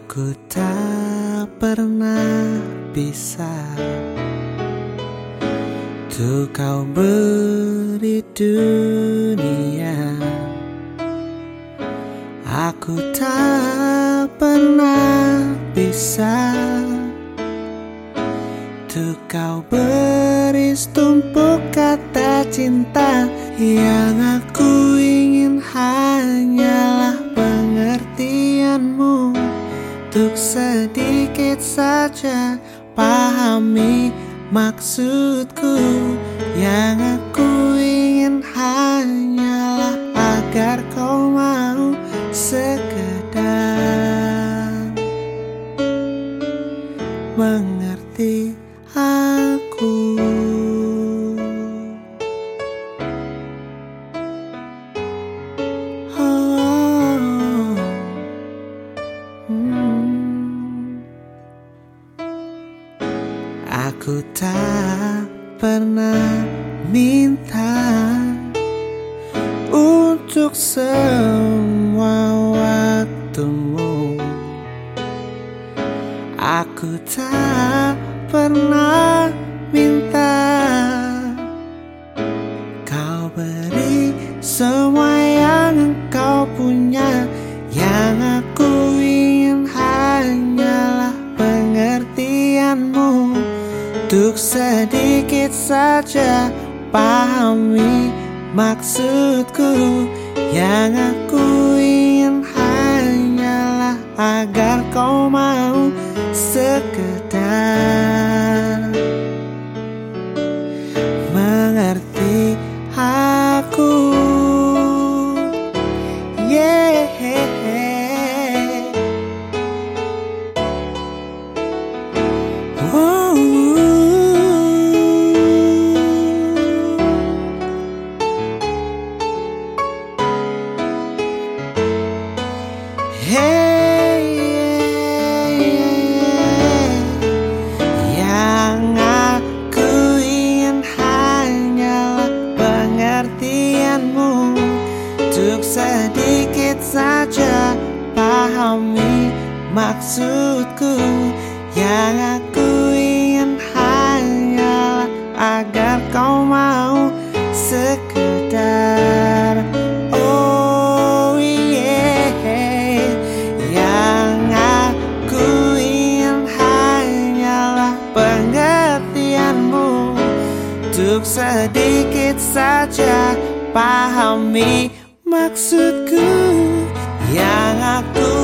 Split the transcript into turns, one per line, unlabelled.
Ku tak pernah bisa untuk kau beri dunia. Aku tak pernah bisa untuk kau beri setumpuk kata cinta. Yang aku ingin hanyalah pengertianmu, untuk sedikit saja pahami maksudku. Yang aku ingin hanyalah agar kau mau sekedar mengerti aku. Aku tak pernah minta untuk semua waktumu. Aku tak pernah minta kau beri semua yang engkau punya. Yang aku ingin hanyalah pengertianmu, untuk sedikit saja pahami maksudku. Yang aku ingin hanyalah agar kau mau sekedar mengerti aku. Yang aku ingin hanyalah pengertianmu, untuk sedikit saja pahami maksudku. Yang aku ingin hanyalah agar kau mau sekedar untuk sedikit saja pahami maksudku. Yang aku